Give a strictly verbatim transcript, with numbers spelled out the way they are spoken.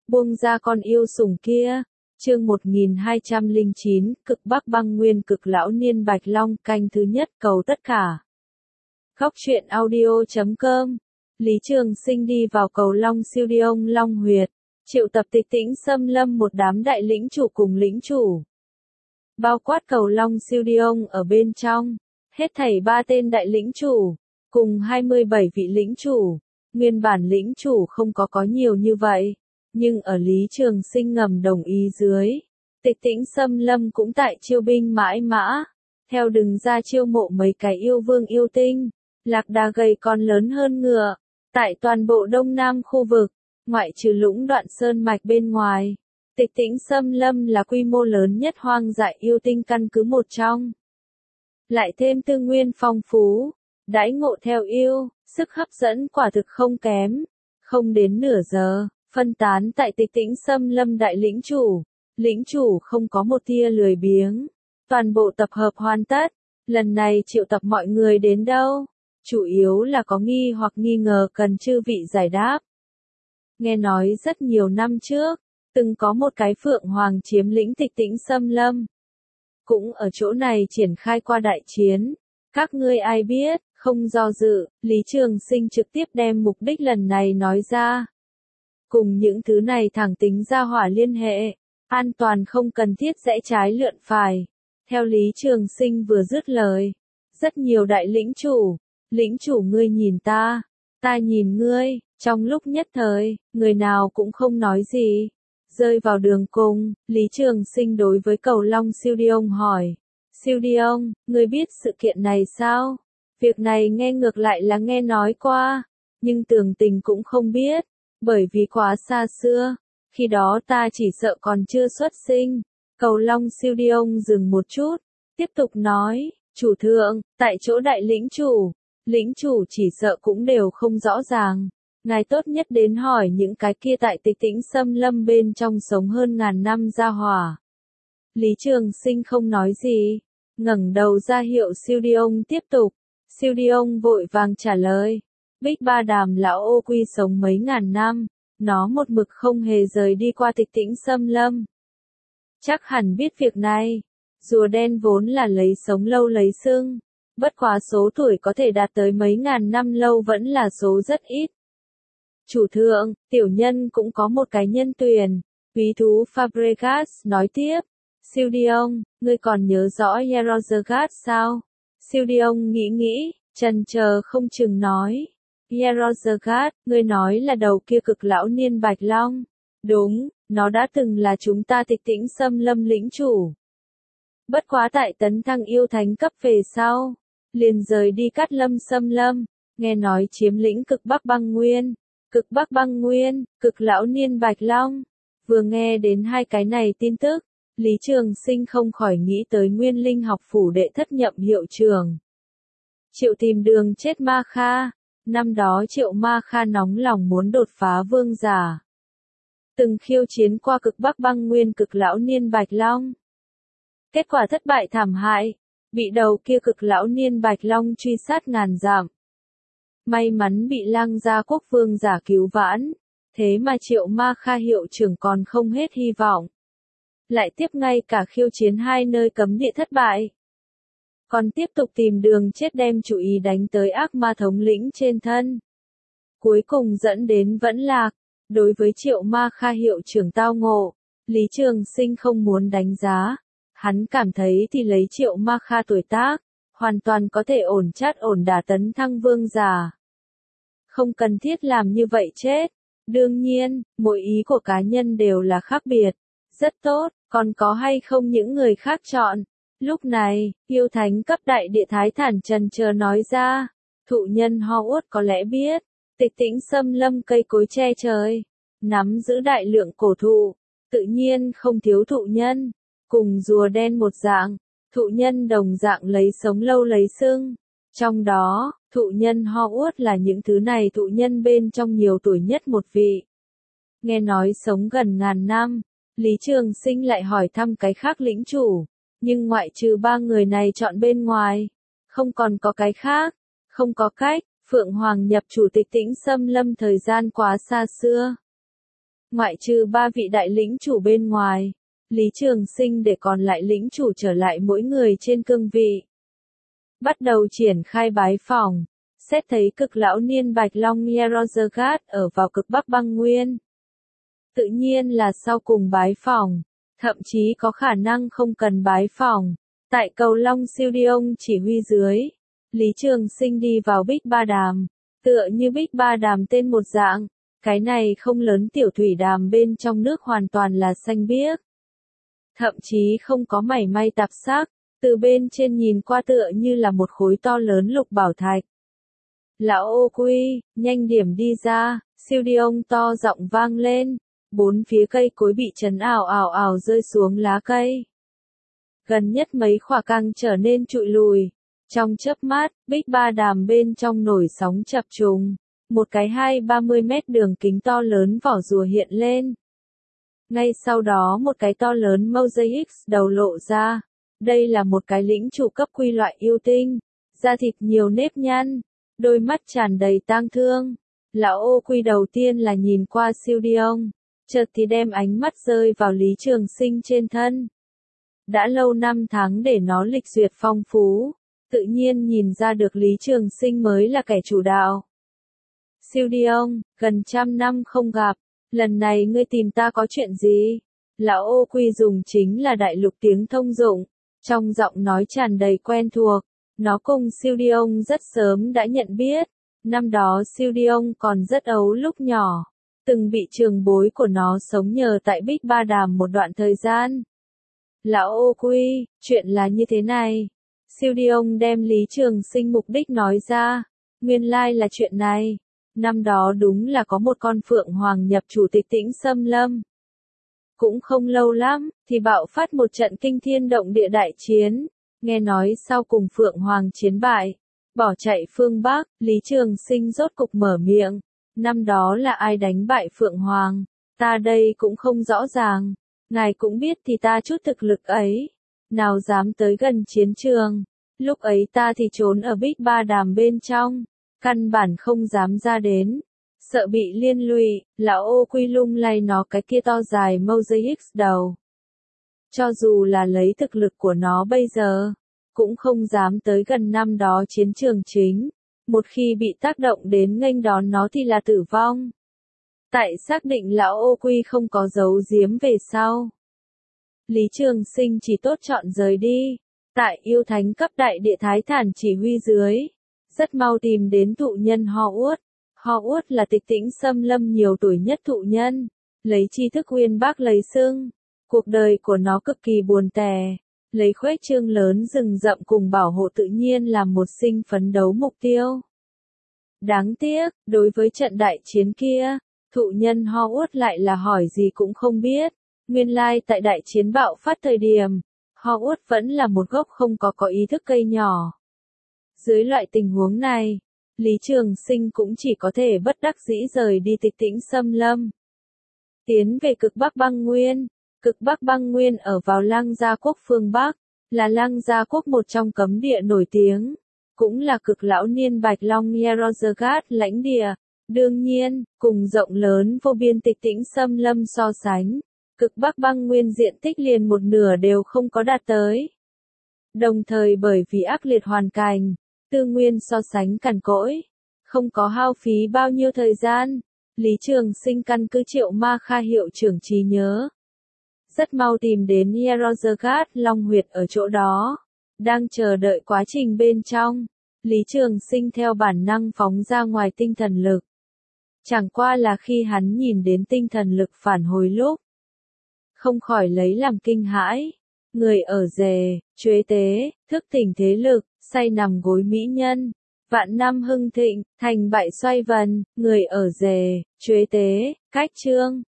buông ra con yêu sủng kia. Chương một nghìn hai trăm lẻ chín, Cực Bắc Băng Nguyên Cực Lão Niên Bạch Long, canh thứ nhất, cầu tất cả. Khóc chuyện audio chấm com. Lý Trường Sinh đi vào cầu Long Siêu Đi Ông Long Huyệt, triệu tập Tịch Tĩnh Xâm Lâm một đám đại lĩnh chủ cùng lĩnh chủ. Bao quát cầu Long Siêu Đi Ông ở bên trong, hết thảy ba tên đại lĩnh chủ, cùng hai mươi bảy vị lĩnh chủ. Nguyên bản lĩnh chủ không có có nhiều như vậy, nhưng ở Lý Trường Sinh ngầm đồng ý dưới, Tịch Tĩnh Xâm Lâm cũng tại chiêu binh mãi mã, theo đừng ra chiêu mộ mấy cái yêu vương yêu tinh, lạc đà gầy còn lớn hơn ngựa, tại toàn bộ Đông Nam khu vực, ngoại trừ Lũng Đoạn Sơn mạch bên ngoài, Tịch Tĩnh Xâm Lâm là quy mô lớn nhất hoang dại yêu tinh căn cứ một trong. Lại thêm tư nguyên phong phú, đãi ngộ theo yêu, sức hấp dẫn quả thực không kém. Không đến nửa giờ, phân tán tại Tịch Tĩnh Xâm Lâm đại lĩnh chủ, lĩnh chủ không có một tia lười biếng, toàn bộ tập hợp hoàn tất. Lần này triệu tập mọi người đến đâu, chủ yếu là có nghi hoặc nghi ngờ cần chư vị giải đáp. Nghe nói rất nhiều năm trước, từng có một cái Phượng Hoàng chiếm lĩnh Tịch Tĩnh Xâm Lâm, cũng ở chỗ này triển khai qua đại chiến. Các ngươi ai biết? Không do dự, Lý Trường Sinh trực tiếp đem mục đích lần này nói ra. Cùng những thứ này thẳng tính ra hỏa liên hệ, an toàn không cần thiết rẽ trái lượn phải. Theo Lý Trường Sinh vừa dứt lời, rất nhiều đại lĩnh chủ, lĩnh chủ ngươi nhìn ta, ta nhìn ngươi, trong lúc nhất thời, người nào cũng không nói gì. Rơi vào đường cùng, Lý Trường Sinh đối với cầu Long Siêu Đi Ông hỏi, Siêu Đi Ông, ngươi biết sự kiện này sao? Việc này nghe ngược lại là nghe nói qua, nhưng tường tình cũng không biết, bởi vì quá xa xưa, khi đó ta chỉ sợ còn chưa xuất sinh. Cầu Long Siêu Đi Ông dừng một chút, tiếp tục nói, chủ thượng, tại chỗ đại lĩnh chủ, lĩnh chủ chỉ sợ cũng đều không rõ ràng, ngài tốt nhất đến hỏi những cái kia tại Tịch Tĩnh Xâm Lâm bên trong sống hơn ngàn năm gia hỏa. Lý Trường Sinh không nói gì, ngẩng đầu ra hiệu Siêu Đi Ông tiếp tục. Siêu Đi Ông vội vàng trả lời, Bích Ba Đàm lão ô quy sống mấy ngàn năm, nó một mực không hề rời đi qua Tịch Tĩnh Xâm Lâm. Chắc hẳn biết việc này, rùa đen vốn là lấy sống lâu lấy xưng, bất quá số tuổi có thể đạt tới mấy ngàn năm lâu vẫn là số rất ít. Chủ thượng, tiểu nhân cũng có một cái nhân tuyển, quý thú Fabregas nói tiếp, Siêu Đi Ông, ngươi còn nhớ rõ Yerozagat sao? Siêu Đi Ông nghĩ nghĩ, chần chờ không chừng nói. Yerozagat, ngươi nói là đầu kia cực lão niên Bạch Long. Đúng, nó đã từng là chúng ta Tịch Tĩnh Xâm Lâm lĩnh chủ. Bất quá tại tấn thăng yêu thánh cấp về sau, liền rời đi Cát Lâm Xâm Lâm, nghe nói chiếm lĩnh Cực Bắc Băng Nguyên. Cực Bắc Băng Nguyên, cực lão niên Bạch Long. Vừa nghe đến hai cái này tin tức, Lý Trường Sinh không khỏi nghĩ tới Nguyên Linh học phủ đệ thất nhậm hiệu trưởng. Triệu Tìm Đường chết Ma Kha, năm đó Triệu Ma Kha nóng lòng muốn đột phá vương giả. Từng khiêu chiến qua Cực Bắc Băng Nguyên cực lão niên Bạch Long. Kết quả thất bại thảm hại, bị đầu kia cực lão niên Bạch Long truy sát ngàn dặm. May mắn bị Lang Gia quốc vương giả cứu vãn, thế mà Triệu Ma Kha hiệu trưởng còn không hết hy vọng. Lại tiếp ngay cả khiêu chiến hai nơi cấm địa thất bại. Còn tiếp tục tìm đường chết đem chủ ý đánh tới ác ma thống lĩnh trên thân. Cuối cùng dẫn đến vẫn lạc. Đối với Triệu Ma Kha hiệu trưởng tao ngộ, Lý Trường Sinh không muốn đánh giá. Hắn cảm thấy thì lấy Triệu Ma Kha tuổi tác, hoàn toàn có thể ổn chát ổn đả tấn thăng vương giả. Không cần thiết làm như vậy chết. Đương nhiên, mỗi ý của cá nhân đều là khác biệt. Rất tốt, còn có hay không những người khác chọn. Lúc này, yêu thánh cấp đại địa Thái Thản trần chờ nói ra. Thụ nhân Ho Uất có lẽ biết, Tịch Tĩnh Xâm Lâm cây cối che trời, nắm giữ đại lượng cổ thụ, tự nhiên không thiếu thụ nhân. Cùng rùa đen một dạng, thụ nhân đồng dạng lấy sống lâu lấy xưng. Trong đó, thụ nhân Ho Uất là những thứ này thụ nhân bên trong nhiều tuổi nhất một vị. Nghe nói sống gần ngàn năm, Lý Trường Sinh lại hỏi thăm cái khác lĩnh chủ, nhưng ngoại trừ ba người này chọn bên ngoài, không còn có cái khác, không có cách, Phượng Hoàng nhập chủ Tịch Tĩnh Xâm Lâm thời gian quá xa xưa. Ngoại trừ ba vị đại lĩnh chủ bên ngoài, Lý Trường Sinh để còn lại lĩnh chủ trở lại mỗi người trên cương vị. Bắt đầu triển khai bái phỏng, xét thấy cực lão niên Bạch Long Yerozagat ở vào cực Bắc băng nguyên. Tự nhiên là sau cùng bái phỏng, thậm chí có khả năng không cần bái phỏng. Tại cầu Long Siêu Diông chỉ huy dưới, Lý Trường Sinh đi vào Bích Ba Đàm, tựa như Bích Ba Đàm tên một dạng, cái này không lớn tiểu thủy đàm bên trong nước hoàn toàn là xanh biếc. Thậm chí không có mảy may tạp sắc, từ bên trên nhìn qua tựa như là một khối to lớn lục bảo thạch. Lão ô quy, nhanh điểm đi ra, Siêu Diông to giọng vang lên, bốn phía cây cối bị chấn ào ào ào rơi xuống lá cây. Gần nhất mấy khỏa căng trở nên trụi lùi. Trong chớp mắt, Bích Ba Đàm bên trong nổi sóng chập trùng. Một cái hai ba mươi mét đường kính to lớn vỏ rùa hiện lên. Ngay sau đó một cái to lớn mosaic đầu lộ ra. Đây là một cái lĩnh chủ cấp quy loại yêu tinh. Da thịt nhiều nếp nhăn. Đôi mắt tràn đầy tang thương. Lão ô quy đầu tiên là nhìn qua Siêu Diông. Chợt thì đem ánh mắt rơi vào Lý Trường Sinh trên thân. Đã lâu năm tháng để nó lịch duyệt phong phú, tự nhiên nhìn ra được Lý Trường Sinh mới là kẻ chủ đạo. Siêu Diông, gần trăm năm không gặp, lần này ngươi tìm ta có chuyện gì? Lão ô quy dùng chính là đại lục tiếng thông dụng, trong giọng nói tràn đầy quen thuộc. Nó cùng Siêu Diông rất sớm đã nhận biết, năm đó Siêu Diông còn rất ấu lúc nhỏ, từng bị trường bối của nó sống nhờ tại Bích Ba Đàm một đoạn thời gian. Lão ô quy, chuyện là như thế này. Siêu Diông đem Lý Trường Sinh mục đích nói ra. Nguyên lai là chuyện này. Năm đó đúng là có một con phượng hoàng nhập chủ tịch Tĩnh Xâm Lâm. Cũng không lâu lắm, thì bạo phát một trận kinh thiên động địa đại chiến. Nghe nói sau cùng phượng hoàng chiến bại, bỏ chạy phương Bắc, Lý Trường Sinh rốt cục mở miệng. Năm đó là ai đánh bại phượng hoàng? Ta đây cũng không rõ ràng. Ngài cũng biết thì ta chút thực lực ấy, nào dám tới gần chiến trường, lúc ấy ta thì trốn ở Bích Ba Đàm bên trong, căn bản không dám ra đến, sợ bị liên lụy. Lão ô quy lung lay nó cái kia to dài mosaic đầu. Cho dù là lấy thực lực của nó bây giờ, cũng không dám tới gần năm đó chiến trường chính, một khi bị tác động đến nghênh đón nó thì là tử vong. Tại xác định lão ô quy không có giấu giếm về sau, Lý Trường Sinh chỉ tốt chọn rời đi. Tại yêu thánh cấp đại địa thái thản chỉ huy dưới, rất mau tìm đến thụ nhân Ho Uất. Ho Uất là Tịch Tĩnh Xâm Lâm nhiều tuổi nhất thụ nhân, lấy tri thức uyên bác lấy xưng. Cuộc đời của nó cực kỳ buồn tẻ, lấy khuếch trương lớn rừng rậm cùng bảo hộ tự nhiên làm một sinh phấn đấu mục tiêu. Đáng tiếc, đối với trận đại chiến kia, thụ nhân Ho Uất lại là hỏi gì cũng không biết. Nguyên lai tại đại chiến bạo phát thời điểm, Ho Uất vẫn là một gốc không có có ý thức cây nhỏ. Dưới loại tình huống này, Lý Trường Sinh cũng chỉ có thể bất đắc dĩ rời đi Tịch Tĩnh Xâm Lâm. Tiến về cực Bắc băng nguyên. Cực Bắc băng nguyên ở vào Lăng Gia Quốc phương Bắc, là Lăng Gia Quốc một trong cấm địa nổi tiếng, cũng là cực lão niên Bạch Long Yerozagat lãnh địa. Đương nhiên, cùng rộng lớn vô biên Tịch Tĩnh Xâm Lâm so sánh, cực Bắc băng nguyên diện tích liền một nửa đều không có đạt tới. Đồng thời bởi vì ác liệt hoàn cảnh, tư nguyên so sánh cằn cỗi, không có hao phí bao nhiêu thời gian, Lý Trường Sinh căn cứ Triệu Ma Kha hiệu trưởng trí nhớ. Rất mau tìm đến Yerozagat Long huyệt ở chỗ đó, đang chờ đợi quá trình bên trong, Lý Trường Sinh theo bản năng phóng ra ngoài tinh thần lực. Chẳng qua là khi hắn nhìn đến tinh thần lực phản hồi lúc, không khỏi lấy làm kinh hãi. Người ở rề, chuế tế, thức tỉnh thế lực, say nằm gối mỹ nhân, vạn năm hưng thịnh, thành bại xoay vần, người ở rề, chuế tế, cách chương,